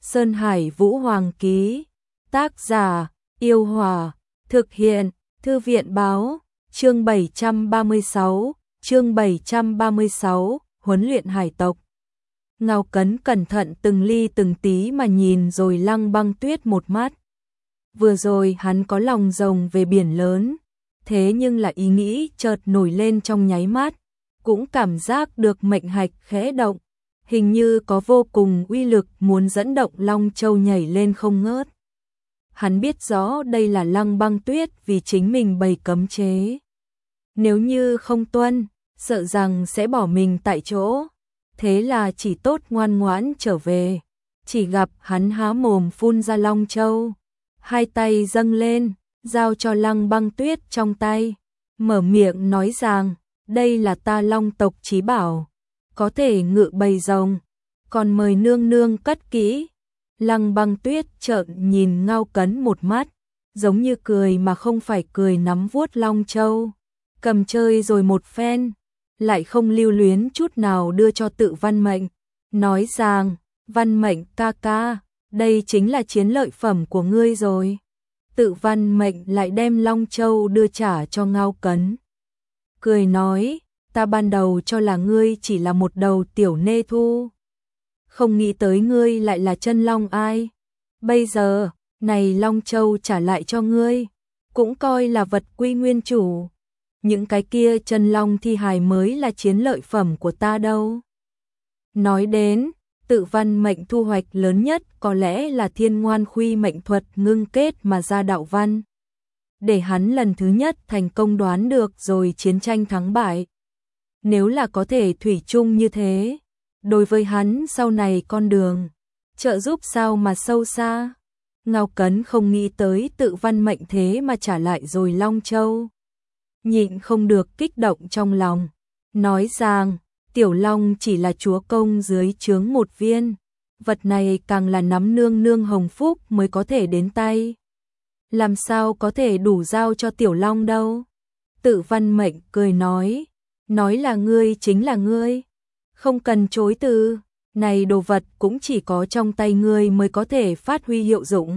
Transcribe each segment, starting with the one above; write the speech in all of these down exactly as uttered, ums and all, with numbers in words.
Sơn Hải Vũ Hoàng ký. Tác giả: Yêu Hòa. Thực hiện: Thư viện báo. Chương bảy trăm ba mươi sáu. Chương bảy trăm ba mươi sáu. Huấn luyện hải tộc. Ngao Cấn cẩn thận từng ly từng tí mà nhìn rồi Lăng Băng Tuyết một mắt. Vừa rồi hắn có lòng rồng về biển lớn, thế nhưng là ý nghĩ chợt nổi lên trong nháy mắt, cũng cảm giác được mệnh hạch khẽ động, hình như có vô cùng uy lực muốn dẫn động Long Châu nhảy lên không ngớt. Hắn biết rõ đây là Lăng Băng Tuyết vì chính mình bày cấm chế. Nếu như không tuân, sợ rằng sẽ bỏ mình tại chỗ. Thế là chỉ tốt ngoan ngoãn trở về. Chỉ gặp hắn há mồm phun ra Long Châu, hai tay dâng lên, giao cho Lăng Băng Tuyết trong tay, mở miệng nói rằng, đây là ta Long tộc chí bảo, có thể ngự bầy rồng, còn mời nương nương cất kỹ. Lăng Băng Tuyết trợn nhìn Ngao Cấn một mắt, giống như cười mà không phải cười, nắm vuốt Long Châu, cầm chơi rồi một phen, lại không lưu luyến chút nào đưa cho Tự Văn Mệnh, nói rằng, Văn Mệnh ca ca, đây chính là chiến lợi phẩm của ngươi rồi. Tự Văn Mệnh lại đem Long Châu đưa trả cho Ngao Cấn, cười nói, ta ban đầu cho là ngươi chỉ là một đầu tiểu nê thu, không nghĩ tới ngươi lại là chân long ai. Bây giờ, này Long Châu trả lại cho ngươi, cũng coi là vật quy nguyên chủ. Những cái kia chân long thi hài mới là chiến lợi phẩm của ta đâu. Nói đến, Tự Văn Mệnh thu hoạch lớn nhất có lẽ là Thiên Ngoan Khuy mệnh thuật ngưng kết mà ra đạo văn. Để hắn lần thứ nhất thành công đoán được rồi chiến tranh thắng bại. Nếu là có thể thủy chung như thế, đối với hắn sau này con đường, trợ giúp sao mà sâu xa. Ngao Cấn không nghĩ tới Tự Văn Mệnh thế mà trả lại rồi Long Châu. Nhịn không được kích động trong lòng, nói rằng, Tiểu Long chỉ là chúa công dưới trướng một viên, vật này càng là nắm nương nương hồng phúc mới có thể đến tay. Làm sao có thể đủ giao cho Tiểu Long đâu. Tự Văn Mệnh cười nói, nói là ngươi chính là ngươi, không cần chối từ, này đồ vật cũng chỉ có trong tay ngươi mới có thể phát huy hiệu dụng.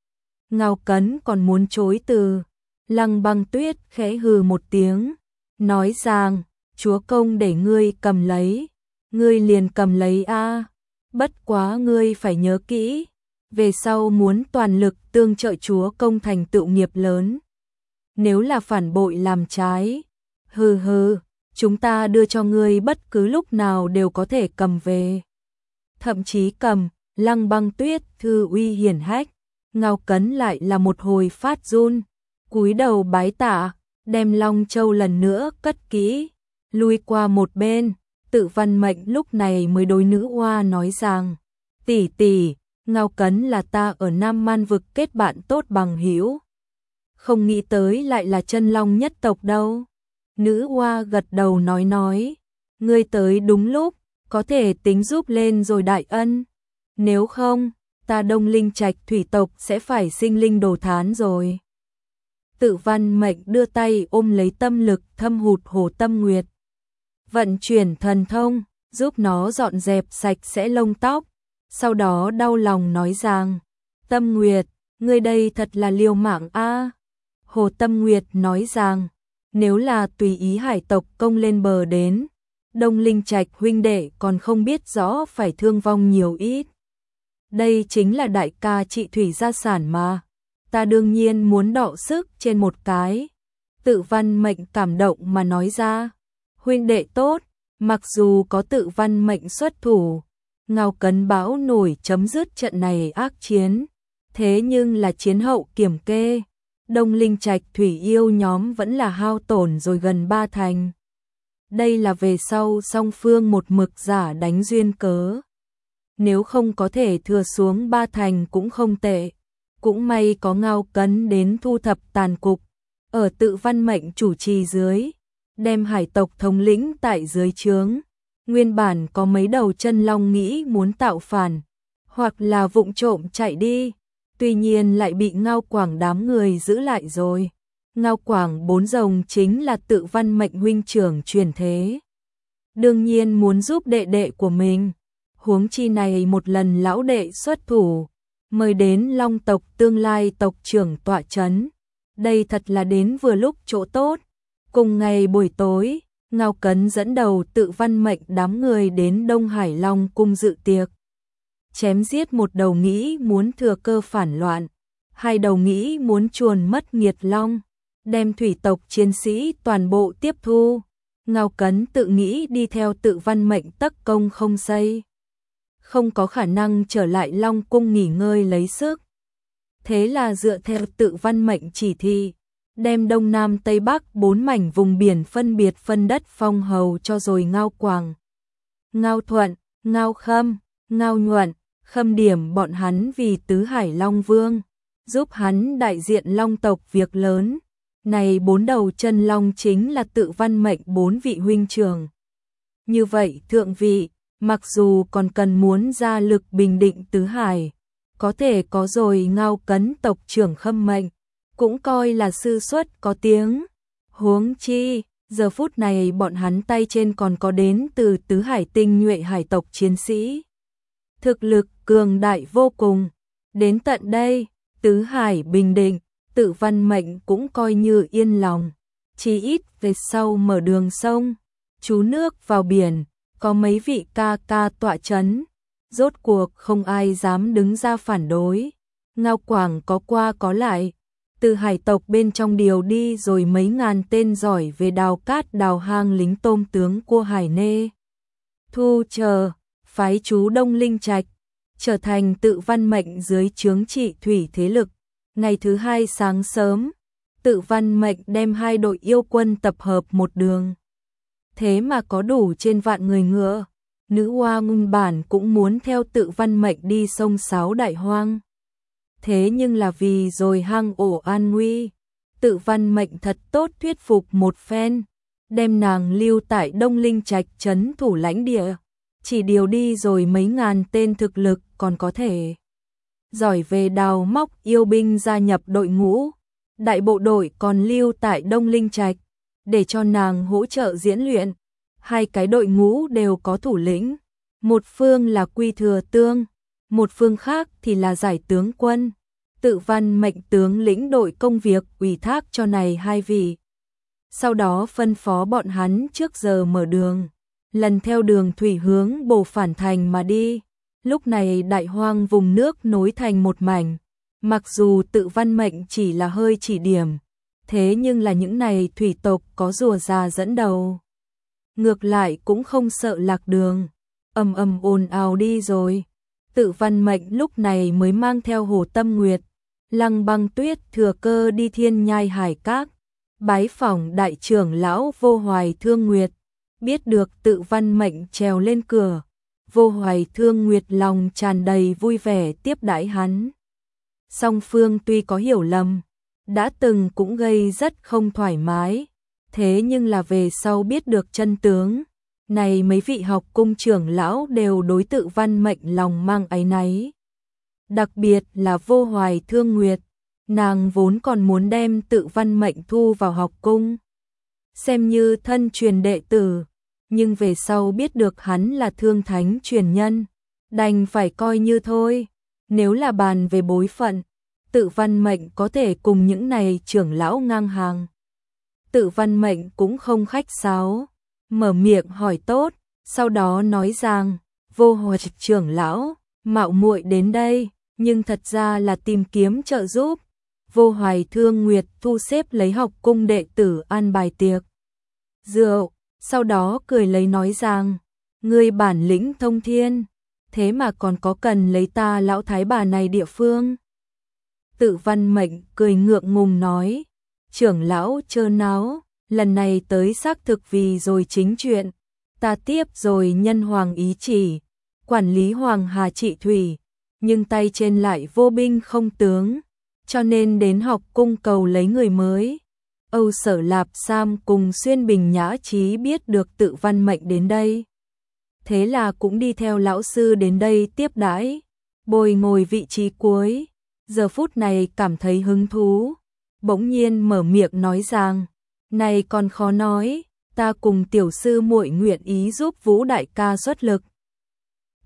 Ngao Cấn còn muốn chối từ, Lăng Băng Tuyết khẽ hừ một tiếng, nói rằng, chúa công để ngươi cầm lấy, ngươi liền cầm lấy a. Bất quá ngươi phải nhớ kỹ, về sau muốn toàn lực tương trợ chúa công thành tựu nghiệp lớn. Nếu là phản bội làm trái, hừ hừ, chúng ta đưa cho ngươi bất cứ lúc nào đều có thể cầm về. Thậm chí cầm. Lăng Băng Tuyết thư uy hiển hách, Ngao Cấn lại là một hồi phát run, cúi đầu bái tạ, đem Long Châu lần nữa cất kỹ, lui qua một bên. Tự Văn Mệnh lúc này mới đối nữ oa nói rằng, tỷ tỷ, Ngao Cấn là ta ở Nam Man vực kết bạn tốt bằng hữu, không nghĩ tới lại là chân long nhất tộc đâu. Nữ oa gật đầu nói nói, ngươi tới đúng lúc, có thể tính giúp lên rồi đại ân, nếu không, ta Đông Linh Trạch thủy tộc sẽ phải sinh linh đồ thán rồi. Tự Văn Mệnh đưa tay ôm lấy tâm lực thâm hụt Hồ Tâm Nguyệt, vận chuyển thần thông, giúp nó dọn dẹp sạch sẽ lông tóc, sau đó đau lòng nói rằng, Tâm Nguyệt, ngươi đây thật là liều mạng a. Hồ Tâm Nguyệt nói rằng, nếu là tùy ý hải tộc công lên bờ đến, Đông Linh Trạch huynh đệ còn không biết rõ phải thương vong nhiều ít. Đây chính là đại ca trị thủy gia sản mà, ta đương nhiên muốn đọ sức trên một cái. Tự Văn Mệnh cảm động mà nói ra, huynh đệ tốt. Mặc dù có Tự Văn Mệnh xuất thủ, Ngao Cấn bão nổi chấm dứt trận này ác chiến, thế nhưng là chiến hậu kiểm kê, Đông Linh Trạch thủy yêu nhóm vẫn là hao tổn rồi gần ba thành. Đây là về sau song phương một mực giả đánh duyên cớ. Nếu không có thể thừa xuống ba thành cũng không tệ. Cũng may có Ngao Cấn đến thu thập tàn cục, ở Tự Văn Mệnh chủ trì dưới, đem hải tộc thống lĩnh tại dưới trướng. Nguyên bản có mấy đầu chân long nghĩ muốn tạo phản, hoặc là vụng trộm chạy đi, tuy nhiên lại bị Ngao Quảng đám người giữ lại rồi. Ngao Quảng bốn rồng chính là Tự Văn Mệnh huynh trưởng truyền thế, đương nhiên muốn giúp đệ đệ của mình. Huống chi này một lần lão đệ xuất thủ, mời đến Long tộc tương lai tộc trưởng tọa chấn. Đây thật là đến vừa lúc chỗ tốt. Cùng ngày buổi tối, Ngao Cấn dẫn đầu Tự Văn Mệnh đám người đến Đông Hải Long cung dự tiệc. Chém giết một đầu nghĩ muốn thừa cơ phản loạn, hai đầu nghĩ muốn chuồn mất Nghiệt Long, đem thủy tộc chiến sĩ toàn bộ tiếp thu. Ngao Cấn tự nghĩ đi theo Tự Văn Mệnh tất công không xây, không có khả năng trở lại Long cung nghỉ ngơi lấy sức. Thế là dựa theo Tự Văn Mệnh chỉ thị, đem Đông Nam Tây Bắc bốn mảnh vùng biển phân biệt phân đất phong hầu cho rồi Ngao Quảng, Ngao Thuận, Ngao Khâm, Ngao Nhuận, Khâm Điểm bọn hắn vì Tứ Hải Long Vương, giúp hắn đại diện Long tộc việc lớn. Này bốn đầu chân long chính là Tự Văn Mệnh bốn vị huynh trưởng. Như vậy thượng vị, mặc dù còn cần muốn ra lực bình định Tứ Hải, có thể có rồi Ngao Cấn tộc trưởng Khâm Mệnh, cũng coi là sư xuất có tiếng. Huống chi, giờ phút này bọn hắn tay trên còn có đến từ Tứ Hải tinh nhuệ hải tộc chiến sĩ. Thực lực cường đại vô cùng. Đến tận đây, Tứ Hải bình định, Tự Văn Mệnh cũng coi như yên lòng. Chỉ ít về sau mở đường sông, trú nước vào biển, có mấy vị ca ca tọa chấn, rốt cuộc không ai dám đứng ra phản đối. Ngao Quảng có qua có lại, từ hải tộc bên trong điều đi rồi mấy ngàn tên giỏi về đào cát đào hang lính tôm tướng cua Hải Nê Thu chờ, phái chú Đông Linh Trạch, trở thành Tự Văn Mệnh dưới trướng trị thủy thế lực. Ngày thứ hai sáng sớm, Tự Văn Mệnh đem hai đội yêu quân tập hợp một đường. Thế mà có đủ trên vạn người ngựa. Nữ hoa nguyên bản cũng muốn theo Tự Văn Mệnh đi sông Sáo Đại Hoang. Thế nhưng là vì rồi hang ổ an nguy, Tự Văn Mệnh thật tốt thuyết phục một phen, đem nàng lưu tại Đông Linh Trạch trấn thủ lãnh địa. Chỉ điều đi rồi mấy ngàn tên thực lực còn có thể giỏi về đào móc yêu binh gia nhập đội ngũ. Đại bộ đội còn lưu tại Đông Linh Trạch, để cho nàng hỗ trợ diễn luyện. Hai cái đội ngũ đều có thủ lĩnh, một phương là Quy Thừa Tương, một phương khác thì là Giải Tướng Quân. Tự Văn Mệnh tướng lĩnh đội công việc ủy thác cho này hai vị. Sau đó phân phó bọn hắn trước giờ mở đường, lần theo đường thủy hướng Bồ Phản Thành mà đi. Lúc này đại hoang vùng nước nối thành một mảnh, mặc dù Tự Văn Mệnh chỉ là hơi chỉ điểm, thế nhưng là những này thủy tộc có rùa già dẫn đầu, ngược lại cũng không sợ lạc đường, ầm ầm ồn ào đi rồi. Tự Văn Mệnh lúc này mới mang theo Hồ Tâm Nguyệt, Lăng Băng Tuyết thừa cơ đi Thiên Nhai Hải Các, bái phỏng đại trưởng lão Vô Hoài Thương Nguyệt. Biết được Tự Văn Mệnh trèo lên cửa, Vô Hoài Thương Nguyệt lòng tràn đầy vui vẻ tiếp đãi hắn. Song phương tuy có hiểu lầm, đã từng cũng gây rất không thoải mái, thế nhưng là về sau biết được chân tướng, này mấy vị học cung trưởng lão đều đối Tự Văn Mệnh lòng mang áy náy. Đặc biệt là Vô Hoài Thương Nguyệt, nàng vốn còn muốn đem Tự Văn Mệnh thu vào học cung, xem như thân truyền đệ tử, nhưng về sau biết được hắn là thương thánh truyền nhân, đành phải coi như thôi. Nếu là bàn về bối phận, Tự Văn Mệnh có thể cùng những này trưởng lão ngang hàng. Tự Văn Mệnh cũng không khách sáo, mở miệng hỏi tốt, sau đó nói rằng, Vô Hoài trưởng lão, mạo muội đến đây, nhưng thật ra là tìm kiếm trợ giúp. Vô Hoài Thương Nguyệt thu xếp lấy học cung đệ tử ăn bài tiệc rượu, sau đó cười lấy nói rằng, ngươi bản lĩnh thông thiên, thế mà còn có cần lấy ta lão thái bà này địa phương. Tự Văn Mệnh cười ngượng ngùng nói, trưởng lão chớ náo, lần này tới xác thực vì rồi chính chuyện, ta tiếp rồi nhân hoàng ý chỉ, quản lý Hoàng Hà trị thủy, nhưng tay trên lại vô binh không tướng, cho nên đến học cung cầu lấy người mới. Âu Sở Lạp Sam cùng Xuyên Bình Nhã Chí biết được Tự Văn Mệnh đến đây, thế là cũng đi theo lão sư đến đây tiếp đãi, bồi ngồi vị trí cuối. Giờ phút này cảm thấy hứng thú, bỗng nhiên mở miệng nói rằng, này còn khó nói, ta cùng tiểu sư muội nguyện ý giúp Vũ đại ca xuất lực.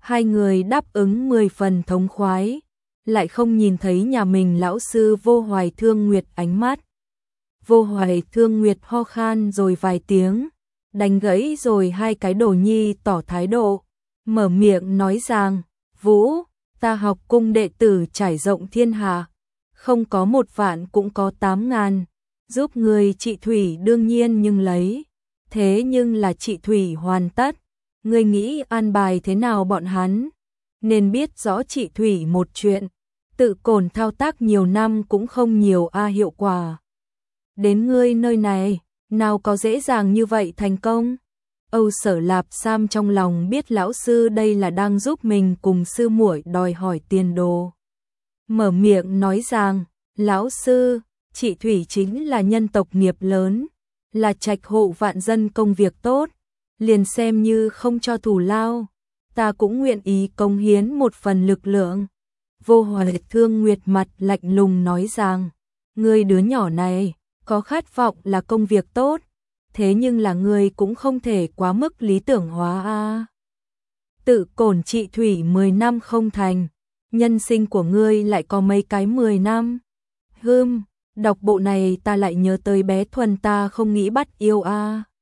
Hai người đáp ứng mười phần thống khoái, lại không nhìn thấy nhà mình lão sư Vô Hoài Thương Nguyệt ánh mắt. Vô Hoài Thương Nguyệt ho khan rồi vài tiếng, đánh gãy rồi hai cái đồ nhi tỏ thái độ, mở miệng nói rằng, Vũ, ta học cung đệ tử trải rộng thiên hạ, không có một vạn cũng có tám ngàn, giúp người chị Thủy đương nhiên nhưng lấy, thế nhưng là chị Thủy hoàn tất, ngươi nghĩ an bài thế nào bọn hắn, nên biết rõ chị Thủy một chuyện, tự cồn thao tác nhiều năm cũng không nhiều a hiệu quả. Đến ngươi nơi này, nào có dễ dàng như vậy thành công. Âu Sở Lạp Sam trong lòng biết lão sư đây là đang giúp mình cùng sư muội đòi hỏi tiền đồ. Mở miệng nói rằng, lão sư, chị Thủy chính là nhân tộc nghiệp lớn, là trạch hộ vạn dân công việc tốt, liền xem như không cho thù lao, ta cũng nguyện ý cống hiến một phần lực lượng. Vô Hoài Thương Nguyệt mặt lạnh lùng nói rằng, ngươi đứa nhỏ này, có khát vọng là công việc tốt, thế nhưng là ngươi cũng không thể quá mức lý tưởng hóa a. Tự cổn chị Thủy mười năm không thành, nhân sinh của ngươi lại có mấy cái mười năm. Hừm, đọc bộ này ta lại nhớ tới bé Thuần ta không nghĩ bắt yêu a.